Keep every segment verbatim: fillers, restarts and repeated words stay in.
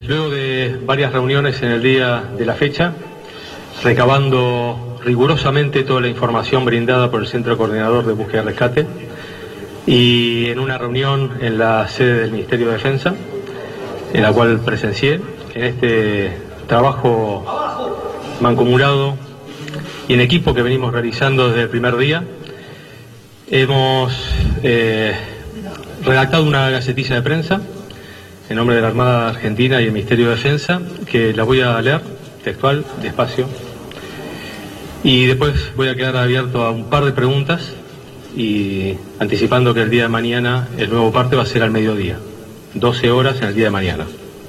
luego de varias reuniones en el día de la fecha, recabando rigurosamente toda la información brindada por el Centro Coordinador de Búsqueda y Rescate, y en una reunión en la sede del Ministerio de Defensa, en la cual presencié, en este trabajo mancomunado y en equipo que venimos realizando desde el primer día, hemos eh, redactado una gacetilla de prensa en nombre de la Armada Argentina y el Ministerio de Defensa, que la voy a leer textual, despacio, y después voy a quedar abierto a un par de preguntas, y anticipando que el día de mañana el nuevo parte va a ser al mediodía, doce horas en el día de mañana.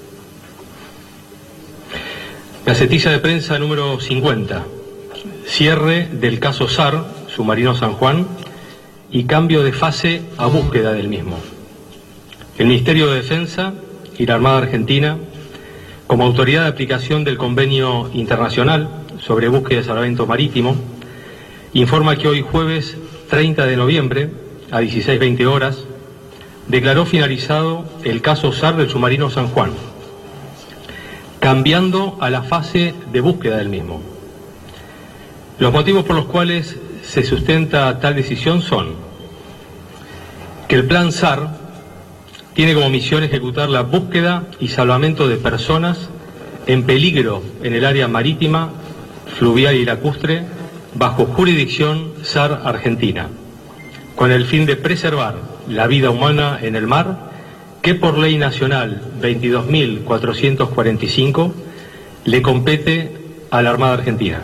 Gacetilla de prensa número cincuenta. Cierre del caso S A R, submarino San Juan, y cambio de fase a búsqueda del mismo. El Ministerio de Defensa y la Armada Argentina, como autoridad de aplicación del Convenio Internacional sobre Búsqueda y Salvamento Marítimo, informa que hoy jueves treinta de noviembre, a dieciséis veinte horas, declaró finalizado el caso S A R del submarino San Juan, cambiando a la fase de búsqueda del mismo. Los motivos por los cuales se sustenta tal decisión son que el plan S A R tiene como misión ejecutar la búsqueda y salvamento de personas en peligro en el área marítima, fluvial y lacustre bajo jurisdicción S A R Argentina, con el fin de preservar la vida humana en el mar, que por ley nacional veintidós mil cuatrocientos cuarenta y cinco le compete a la Armada Argentina.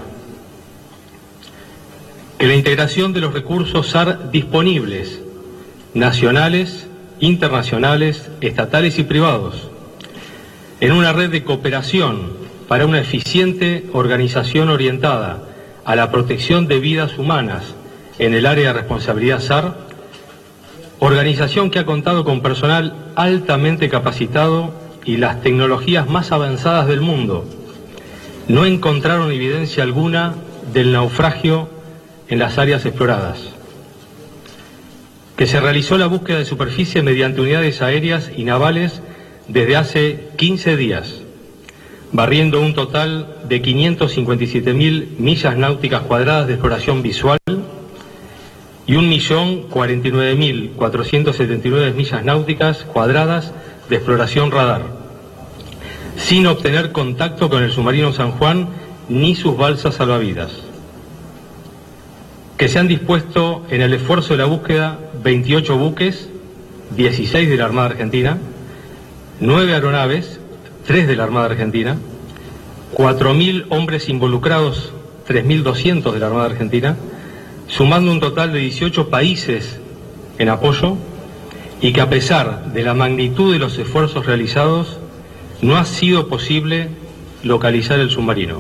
Que la integración de los recursos S A R disponibles, nacionales, internacionales, estatales y privados, en una red de cooperación para una eficiente organización orientada a la protección de vidas humanas en el área de responsabilidad S A R, organización que ha contado con personal altamente capacitado y las tecnologías más avanzadas del mundo, no encontraron evidencia alguna del naufragio en las áreas exploradas. Que se realizó la búsqueda de superficie mediante unidades aéreas y navales desde hace quince días, barriendo un total de quinientas cincuenta y siete mil millas náuticas cuadradas de exploración visual y un millón cuarenta y nueve mil cuatrocientas setenta y nueve millas náuticas cuadradas de exploración radar, sin obtener contacto con el submarino San Juan ni sus balsas salvavidas. Que se han dispuesto en el esfuerzo de la búsqueda veintiocho buques, dieciséis de la Armada Argentina, nueve aeronaves, tres de la Armada Argentina, cuatro mil hombres involucrados, tres mil doscientos de la Armada Argentina, sumando un total de dieciocho países en apoyo, y que a pesar de la magnitud de los esfuerzos realizados, no ha sido posible localizar el submarino.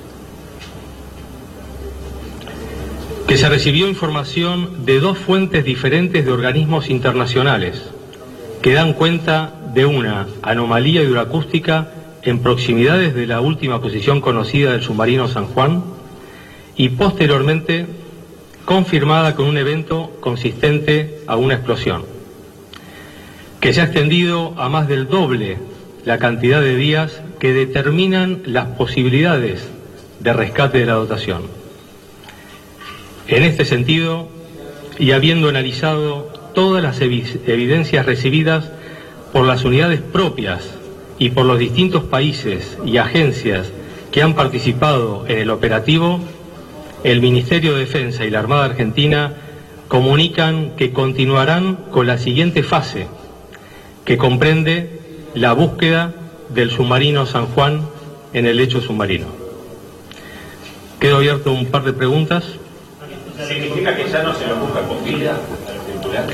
Que se recibió información de dos fuentes diferentes de organismos internacionales que dan cuenta de una anomalía hidroacústica en proximidades de la última posición conocida del submarino San Juan, y posteriormente confirmada con un evento consistente a una explosión, que se ha extendido a más del doble la cantidad de días que determinan las posibilidades de rescate de la dotación. En este sentido, y habiendo analizado todas las evidencias recibidas por las unidades propias y por los distintos países y agencias que han participado en el operativo, el Ministerio de Defensa y la Armada Argentina comunican que continuarán con la siguiente fase, que comprende la búsqueda del submarino San Juan en el lecho submarino. Quedo abierto un par de preguntas. ¿Significa que ya no se lo busca con vida a los tripulantes?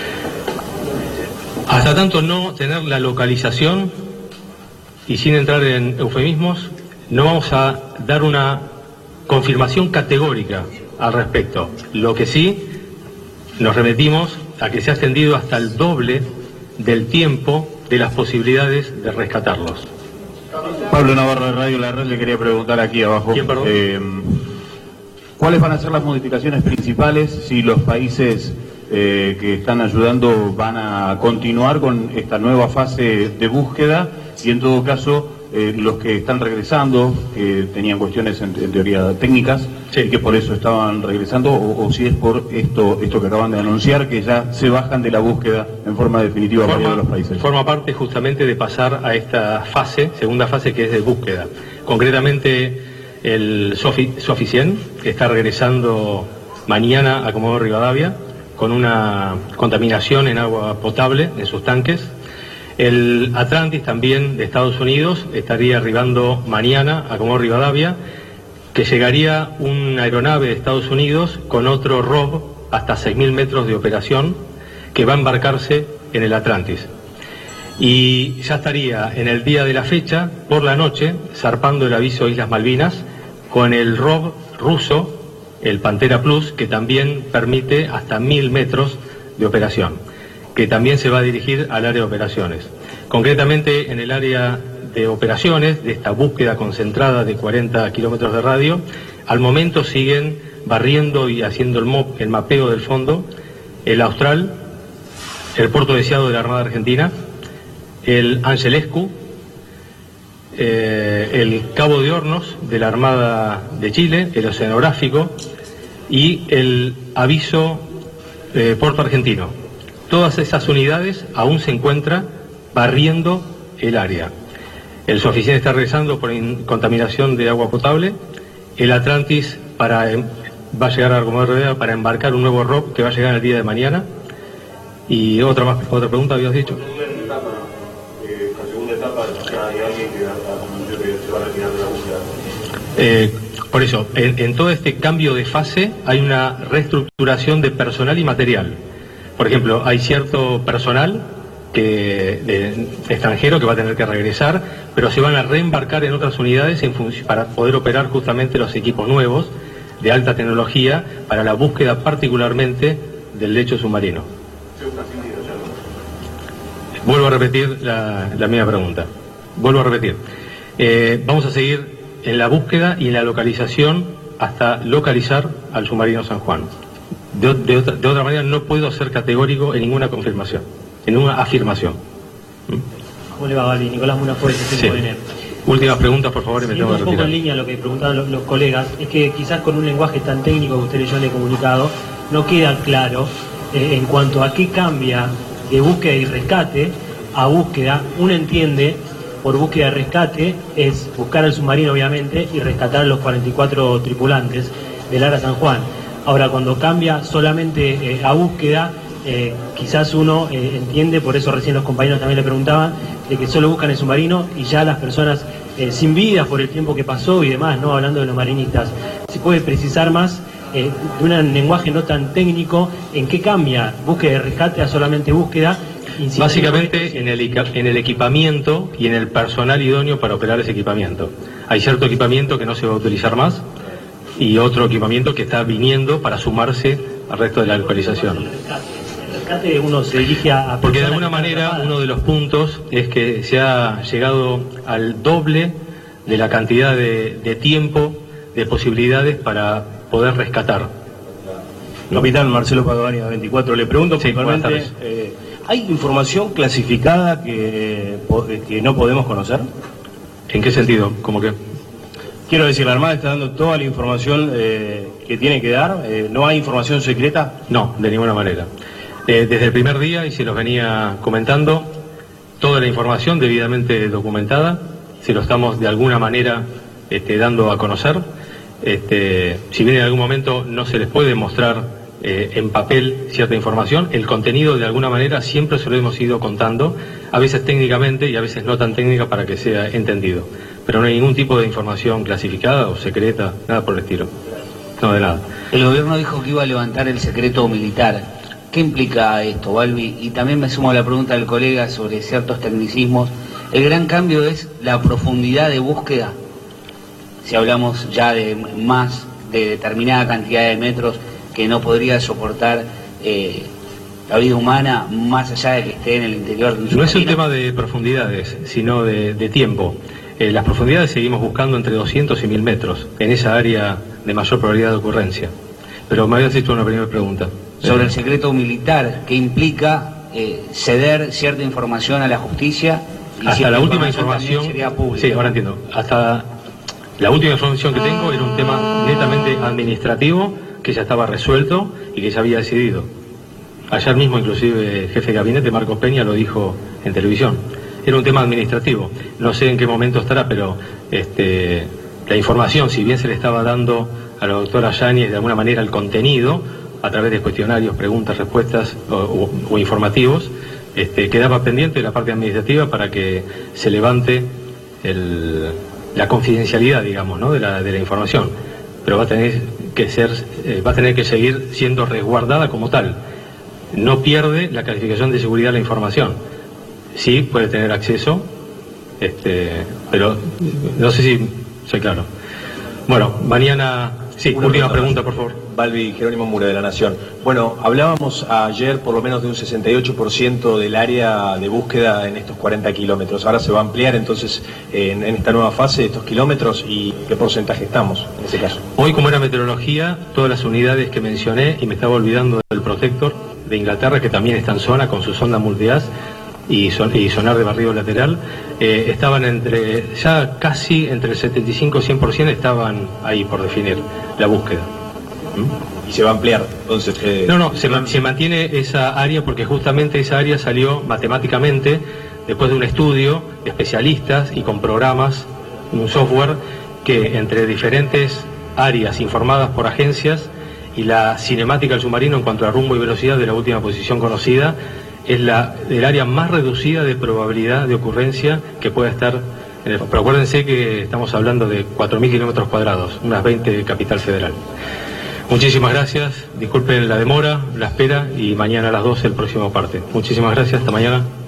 Hasta tanto no tener la localización, y sin entrar en eufemismos, no vamos a dar una confirmación categórica al respecto. Lo que sí, nos remitimos a que se ha extendido hasta el doble del tiempo de las posibilidades de rescatarlos. Pablo Navarro de Radio La Red le quería preguntar aquí abajo. ¿Quién, perdón? Eh, ¿Cuáles van a ser las modificaciones principales si los países eh, que están ayudando van a continuar con esta nueva fase de búsqueda y en todo caso eh, los que están regresando, que tenían cuestiones en, en teoría técnicas, sí, y que por eso estaban regresando, o, o si es por esto esto que acaban de anunciar, que ya se bajan de la búsqueda en forma definitiva forma, para los países. Forma parte justamente de pasar a esta fase, segunda fase, que es de búsqueda. Concretamente el Sofi, Sofi cien, que está regresando mañana a Comodoro Rivadavia con una contaminación en agua potable en sus tanques. El Atlantis, también de Estados Unidos, estaría arribando mañana a Comodoro Rivadavia, que llegaría una aeronave de Estados Unidos con otro R O V hasta seis mil metros de operación, que va a embarcarse en el Atlantis. Y ya estaría en el día de la fecha, por la noche, zarpando el aviso Islas Malvinas, con el R O V ruso, el Pantera Plus, que también permite hasta mil metros de operación, que también se va a dirigir al área de operaciones. Concretamente en el área de operaciones, de esta búsqueda concentrada de cuarenta kilómetros de radio, al momento siguen barriendo y haciendo el, mop, el mapeo del fondo, el Austral, el Puerto Deseado de la Armada Argentina, el Angelescu, eh, el Cabo de Hornos de la Armada de Chile, el Oceanográfico y el Aviso eh, Puerto Argentino. Todas esas unidades aún se encuentran barriendo el área. El Sofi cien está regresando por contaminación de agua potable. El Atlantis para, va a llegar a Comodoro Rivadavia para embarcar un nuevo R O V que va a llegar el día de mañana. Y otra más, otra pregunta habías dicho. La segunda etapa, ya hay alguien que anunció que se va a retirar de la búsqueda. Eh, por eso, en, en todo este cambio de fase hay una reestructuración de personal y material. Por ejemplo, hay cierto personal que de, extranjero que va a tener que regresar, pero se van a reembarcar en otras unidades en para poder operar justamente los equipos nuevos de alta tecnología para la búsqueda particularmente del lecho submarino. Vuelvo a repetir la, la misma pregunta. Vuelvo a repetir. Eh, vamos a seguir en la búsqueda y en la localización hasta localizar al submarino San Juan. De, de, otra, de otra manera no puedo ser categórico en ninguna confirmación, en una afirmación. ¿Cómo le va, Balbi? Nicolás Munafuerte, sí. Últimas preguntas, por favor, y me tengo que retirar. Un poco en línea a lo que preguntaban los, los colegas, es que quizás con un lenguaje tan técnico que ustedes ya le he comunicado, no queda claro eh, en cuanto a qué cambia de búsqueda y rescate a búsqueda. Uno entiende, por búsqueda y rescate, es buscar al submarino, obviamente, y rescatar a los cuarenta y cuatro tripulantes del Ara San Juan. Ahora, cuando cambia solamente eh, a búsqueda, eh, quizás uno eh, entiende, por eso recién los compañeros también le preguntaban, de que solo buscan el submarino y ya las personas eh, sin vida por el tiempo que pasó y demás, ¿no? Hablando de los marinistas. ¿Se puede precisar más eh, de un lenguaje no tan técnico en qué cambia búsqueda y rescate a solamente búsqueda? Básicamente en el, en el equipamiento y en el personal idóneo para operar ese equipamiento. Hay cierto equipamiento que no se va a utilizar más y otro equipamiento que está viniendo para sumarse al resto de la localización. El rescate uno se dirige a... Porque de alguna manera uno de los puntos es que se ha llegado al doble de la cantidad de, de tiempo, de posibilidades para poder rescatar. Capitán Marcelo Padovani, veinticuatro, le pregunto sí, principalmente, eh, ¿hay información clasificada que, que no podemos conocer? ¿En qué sentido? ¿Cómo qué? Quiero decir, la Armada está dando toda la información eh, que tiene que dar, eh, ¿no hay información secreta? No, de ninguna manera. Eh, desde el primer día, y se los venía comentando, toda la información debidamente documentada, se lo estamos de alguna manera este, dando a conocer. Este, si bien en algún momento no se les puede mostrar eh, en papel cierta información, el contenido de alguna manera siempre se lo hemos ido contando, a veces técnicamente y a veces no tan técnica para que sea entendido. Pero no hay ningún tipo de información clasificada o secreta, nada por el estilo. No, de nada. El gobierno dijo que iba a levantar el secreto militar. ¿Qué implica esto, Balbi? Y también me sumo a la pregunta del colega sobre ciertos tecnicismos. El gran cambio es la profundidad de búsqueda. Si hablamos ya de más de determinada cantidad de metros que no podría soportar eh, la vida humana, más allá de que esté en el interior de un submarino. No es un tema de profundidades, sino de, de tiempo. Eh, las profundidades seguimos buscando entre doscientos y mil metros, en esa área de mayor probabilidad de ocurrencia. Pero me habías hecho una primera pregunta. Sobre el secreto militar, que implica eh, ceder cierta información a la justicia Y hasta si la la última información información, sería pública. sí, ahora entiendo, hasta la última información que tengo era un tema netamente administrativo que ya estaba resuelto y que ya había decidido. Ayer mismo inclusive el jefe de gabinete, Marcos Peña, lo dijo en televisión. Era un tema administrativo. No sé en qué momento estará, pero este, la información, si bien se le estaba dando a la doctora Yáñez de alguna manera el contenido, a través de cuestionarios, preguntas, respuestas o, o, o informativos, este, quedaba pendiente de la parte administrativa para que se levante el, la confidencialidad, digamos, ¿no? de, la, de la información. Pero va a tener que ser, eh, va a tener que seguir siendo resguardada como tal. No pierde la calificación de seguridad la información. Sí puede tener acceso, este, pero no sé si soy claro. Bueno, mañana... Sí, Una última pregunta, pregunta, por favor. Balbi Jerónimo Mura, de La Nación. Bueno, hablábamos ayer por lo menos de un sesenta y ocho por ciento del área de búsqueda en estos cuarenta kilómetros. Ahora se va a ampliar entonces eh, en, en esta nueva fase de estos kilómetros, y ¿qué porcentaje estamos en ese caso? Hoy, como era meteorología, todas las unidades que mencioné, y me estaba olvidando del Protector de Inglaterra, que también está en zona con su sonda multiaz y, son, y sonar de barrido lateral, eh, estaban entre, ya casi entre el setenta y cinco y cien por ciento estaban ahí por definir la búsqueda. ¿Mm? Y se va a ampliar, entonces... Eh, no, no, se, man, se mantiene esa área porque justamente esa área salió matemáticamente después de un estudio de especialistas y con programas, un software que entre diferentes áreas informadas por agencias y la cinemática del submarino en cuanto a rumbo y velocidad de la última posición conocida, es la el área más reducida de probabilidad de ocurrencia que pueda estar en el, pero acuérdense que estamos hablando de cuatro mil kilómetros cuadrados, unas veinte de Capital Federal. Muchísimas gracias, disculpen la demora, la espera, y mañana a las doce el próximo parte. Muchísimas gracias, hasta mañana.